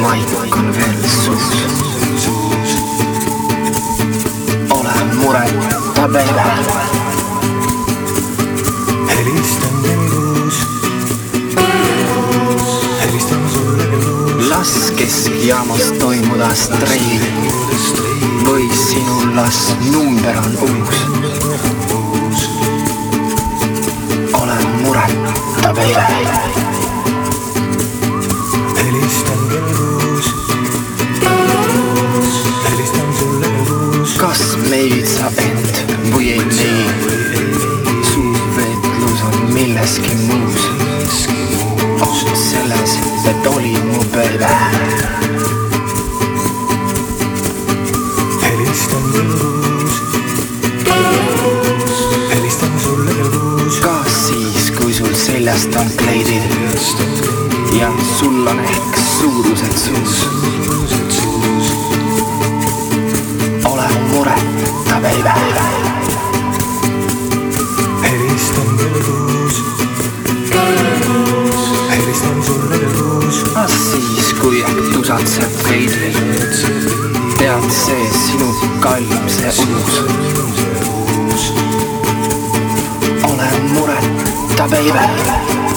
maik on veel suus. Ole mureta, baby. Helistan kell 6. Helistan sulle kell 6. Las keskjaamas toimuda streik või sinul las number on uus. Ole mureta, baby. Helistan kell 6. Helistan sulle kell 6. Kas meid sa end või ei neid? Su veetlus on milleski muus. On selles, et oli mu baby. Helistan kell 6. Helistan sulle kell 6. Ka siis, kui sul seljast on kleidid ja sul on ehk suurused suus. Ole mureta, baby. Helistan kell 6. Helistan sulle kell 6. Kas siis, kui ehk tusatseb kleidid, tead see sinu kallim see uus. Ole mureta, baby.